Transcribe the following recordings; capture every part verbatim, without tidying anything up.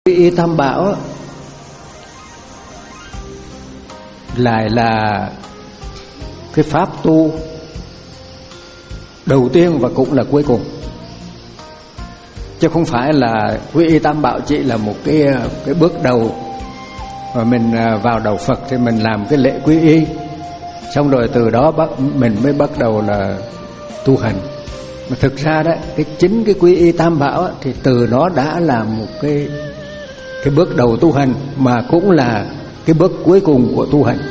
Quy y tam bảo lại là cái pháp tu đầu tiên và cũng là cuối cùng, chứ không phải là quy y tam bảo chỉ là một cái cái bước đầu mà mình vào đầu Phật thì mình làm cái lễ quy y, xong rồi từ đó bắt mình mới bắt đầu là tu hành. Mà thực ra đó, cái chính cái quy y tam bảo thì từ đó đã là một cái cái bước đầu tu hành, mà cũng là cái bước cuối cùng của tu hành.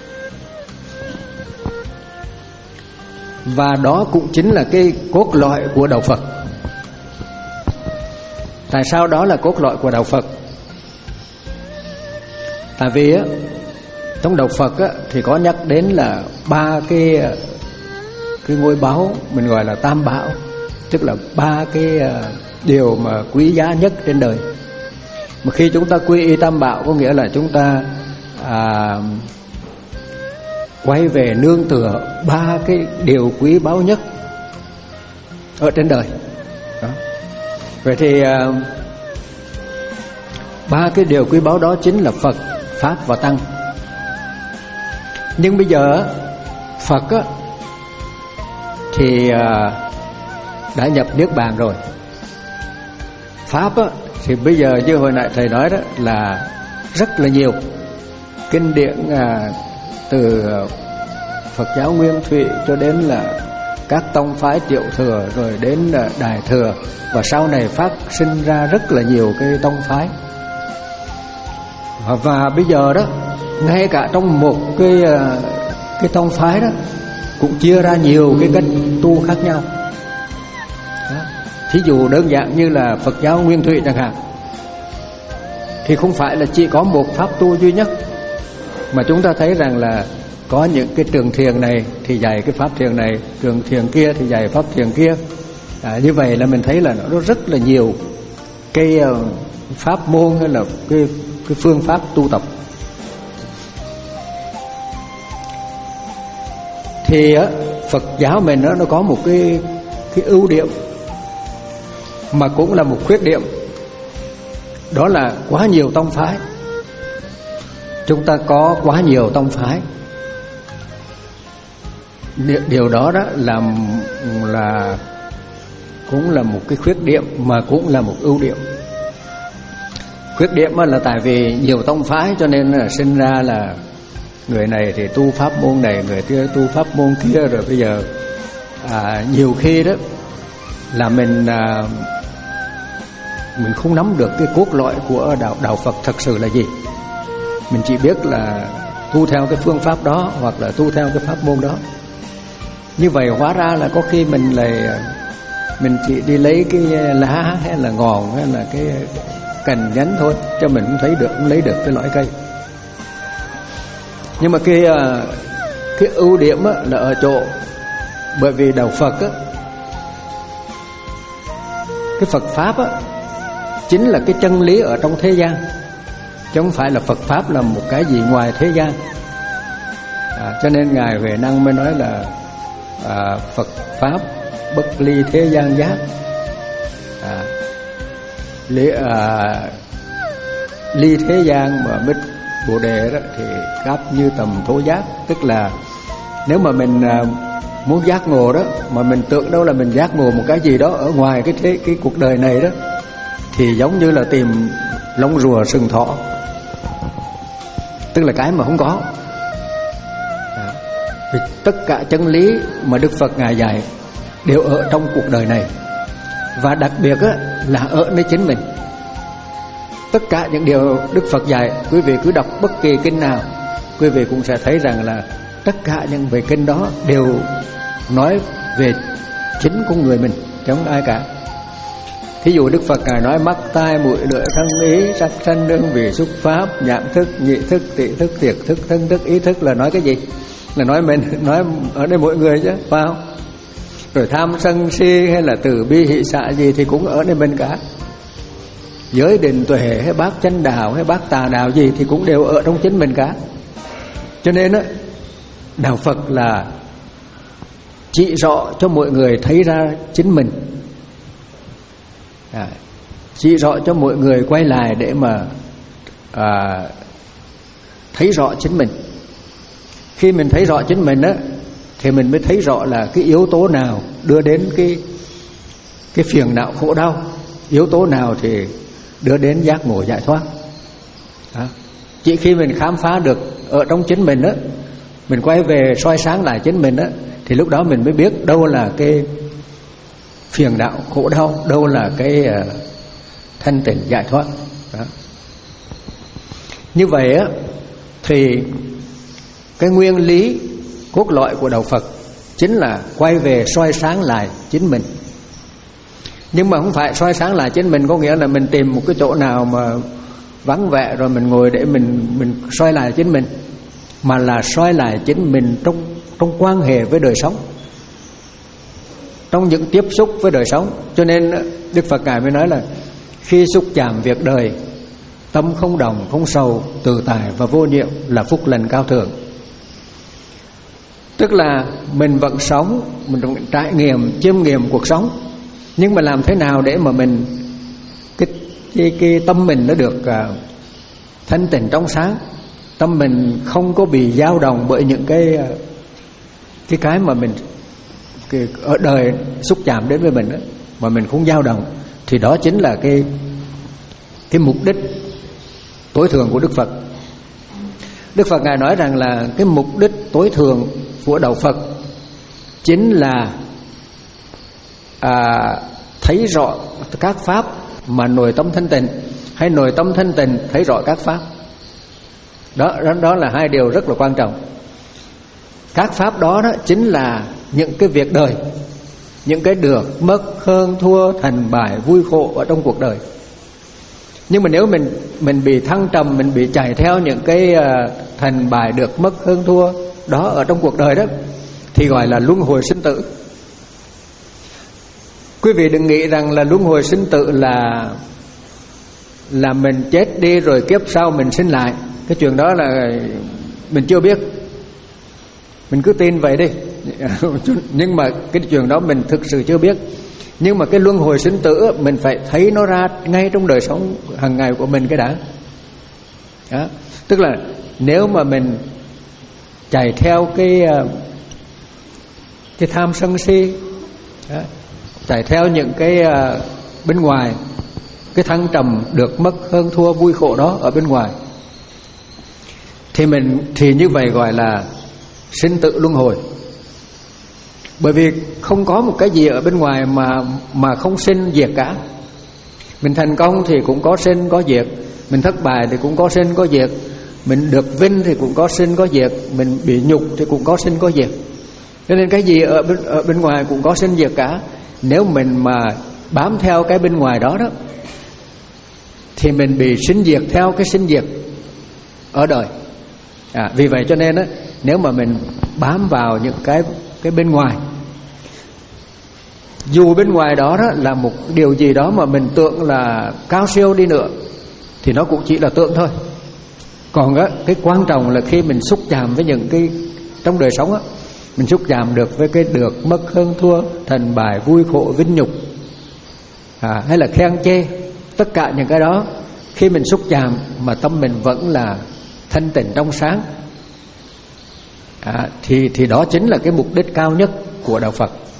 Và đó cũng chính là cái cốt lõi của đạo Phật. Tại sao đó là cốt lõi của đạo Phật? Tại vì á, trong đạo Phật á, thì có nhắc đến là ba cái cái ngôi báu mình gọi là tam bảo, tức là ba cái điều mà quý giá nhất trên đời. Mà khi chúng ta quy y tam bảo có nghĩa là chúng ta à, quay về nương tựa ba cái điều quý báu nhất ở trên đời đó. Vậy thì à, ba cái điều quý báu đó chính là Phật, Pháp và Tăng. Nhưng bây giờ Phật á, thì à, đã nhập Niết Bàn rồi. Pháp á, thì bây giờ như hồi nãy thầy nói đó là rất là nhiều kinh điển à, từ Phật giáo Nguyên Thủy cho đến là các tông phái Tiểu Thừa, rồi đến là Đại Thừa, và sau này phát sinh ra rất là nhiều cái tông phái. Và, và bây giờ đó, ngay cả trong một cái cái tông phái đó cũng chia ra nhiều cái cách tu khác nhau. Đó. Thí dụ đơn giản như là Phật giáo Nguyên Thủy chẳng hạn, thì không phải là chỉ có một pháp tu duy nhất, mà chúng ta thấy rằng là có những cái trường thiền này thì dạy cái pháp thiền này, trường thiền kia thì dạy pháp thiền kia. À, như vậy là mình thấy là nó rất là nhiều cái uh, pháp môn hay là cái cái phương pháp tu tập. Thì uh, Phật giáo mình nó nó có một cái cái ưu điểm mà cũng là một khuyết điểm, đó là quá nhiều tông phái. Chúng ta có quá nhiều tông phái. Điều đó đó là là cũng là một cái khuyết điểm mà cũng là một ưu điểm. Khuyết điểm là tại vì nhiều tông phái cho nên là sinh ra là người này thì tu pháp môn này, người kia tu pháp môn kia, rồi bây giờ à, nhiều khi đó là mình à, mình không nắm được cái cốt lõi của đạo đạo Phật thật sự là gì. Mình chỉ biết là tu theo cái phương pháp đó hoặc là tu theo cái pháp môn đó. Như vậy hóa ra là có khi mình lại mình chỉ đi lấy cái lá hay là ngọn hay là cái cành nhánh thôi, cho mình cũng thấy được, cũng lấy được cái loại cây. Nhưng mà cái cái ưu điểm là ở chỗ, bởi vì đạo Phật á, cái Phật pháp á, chính là cái chân lý ở trong thế gian, chứ không phải là Phật pháp là một cái gì ngoài thế gian. À, cho nên Ngài Huệ Năng mới nói là à, Phật pháp bất ly thế gian giác. À, ly, à, ly thế gian mà bích Bồ Đề đó thì cáp như tầm thố giác, tức là nếu mà mình à, muốn giác ngộ đó, mà mình tưởng đâu là mình giác ngộ một cái gì đó ở ngoài cái thế, cái cuộc đời này đó, thì giống như là tìm lông rùa sừng thỏ, tức là cái mà không có. À, thì tất cả chân lý mà Đức Phật Ngài dạy đều ở trong cuộc đời này, và đặc biệt á, là ở nơi chính mình. Tất cả những điều Đức Phật dạy, quý vị cứ đọc bất kỳ kinh nào, quý vị cũng sẽ thấy rằng là tất cả những về kinh đó đều nói về chính con người mình, chứ không ai cả. Thí dụ Đức Phật Ngài nói mắt tai mũi lưỡi thân ý sắc thân đơn vị xúc pháp nhãn thức nhị thức tị thức tiệt thức thân thức ý thức, là nói cái gì? Là nói mình, nói ở đây mỗi người chứ, phải không? Rồi tham sân si hay là từ bi hỷ xả gì thì cũng ở đây mình cả. Giới định tuệ hay bát chánh đạo hay bát tà đạo gì thì cũng đều ở trong chính mình cả. Cho nên á, đạo Phật là chỉ rõ cho mọi người thấy ra chính mình. À, chỉ rõ cho mọi người quay lại để mà à, thấy rõ chính mình. Khi mình thấy rõ chính mình á, thì mình mới thấy rõ là cái yếu tố nào đưa đến cái cái phiền não khổ đau, yếu tố nào thì đưa đến giác ngộ giải thoát. Đó. Chỉ khi mình khám phá được ở trong chính mình á, mình quay về soi sáng lại chính mình á, thì lúc đó mình mới biết đâu là cái phiền não khổ đau, đâu là cái uh, thanh tịnh giải thoát. Đó. Như vậy á, thì cái nguyên lý cốt lõi của đạo Phật chính là quay về soi sáng lại chính mình. Nhưng mà không phải soi sáng lại chính mình có nghĩa là mình tìm một cái chỗ nào mà vắng vẻ rồi mình ngồi để mình mình soi lại chính mình, mà là soi lại chính mình trong trong quan hệ với đời sống, trong những tiếp xúc với đời sống. Cho nên Đức Phật Ngài mới nói là khi xúc chạm việc đời, tâm không đồng, không sầu, tự tại và vô nhiễu là phúc lành cao thượng. Tức là mình vẫn sống, mình vẫn trải nghiệm, chiêm nghiệm cuộc sống, nhưng mà làm thế nào để mà mình cái cái, cái tâm mình nó được uh, thanh tịnh trong sáng, tâm mình không có bị dao động bởi những cái uh, cái cái mà mình cái, ở đời xúc chạm đến với mình đó, mà mình không dao động, thì đó chính là cái cái mục đích tối thượng của Đức Phật. Đức Phật Ngài nói rằng là cái mục đích tối thượng của đạo Phật chính là à, thấy rõ các pháp mà nội tâm thanh tịnh, hay nội tâm thanh tịnh thấy rõ các pháp. Đó, đó, đó là hai điều rất là quan trọng. Các pháp đó, đó chính là những cái việc đời, những cái được mất, hơn thua, thành bại, vui khổ ở trong cuộc đời. Nhưng mà nếu mình mình bị thăng trầm, mình bị chạy theo những cái uh, thành bại, được mất, hơn thua đó ở trong cuộc đời đó, thì gọi là luân hồi sinh tử. Quý vị đừng nghĩ rằng là luân hồi sinh tử là là mình chết đi rồi kiếp sau mình sinh lại. Cái chuyện đó là mình chưa biết, mình cứ tin vậy đi. Nhưng mà cái chuyện đó mình thực sự chưa biết. Nhưng mà cái luân hồi sinh tử mình phải thấy nó ra ngay trong đời sống hàng ngày của mình cái đã. Đó. Tức là nếu mà mình chạy theo cái cái tham sân si, đó, chạy theo những cái bên ngoài, cái thăng trầm, được mất, hơn thua, vui khổ đó ở bên ngoài, thì mình thì như vậy gọi là sinh tử luân hồi. Bởi vì không có một cái gì ở bên ngoài mà mà không sinh diệt cả. Mình thành công thì cũng có sinh có diệt, mình thất bại thì cũng có sinh có diệt, mình được vinh thì cũng có sinh có diệt, mình bị nhục thì cũng có sinh có diệt. Cho nên cái gì ở bên, ở bên ngoài cũng có sinh diệt cả. Nếu mình mà bám theo cái bên ngoài đó đó, thì mình bị sinh diệt theo cái sinh diệt ở đời. À, vì vậy cho nên đó, nếu mà mình bám vào những cái cái bên ngoài, dù bên ngoài đó, đó là một điều gì đó mà mình tưởng là cao siêu đi nữa, thì nó cũng chỉ là tượng thôi. Còn á, cái quan trọng là khi mình xúc chạm với những cái trong đời sống á, mình xúc chạm được với cái được mất, hơn thua, thành bại, vui khổ, vinh nhục, à, hay là khen chê, tất cả những cái đó khi mình xúc chạm mà tâm mình vẫn là thanh tịnh trong sáng, à, thì thì đó chính là cái mục đích cao nhất của đạo Phật.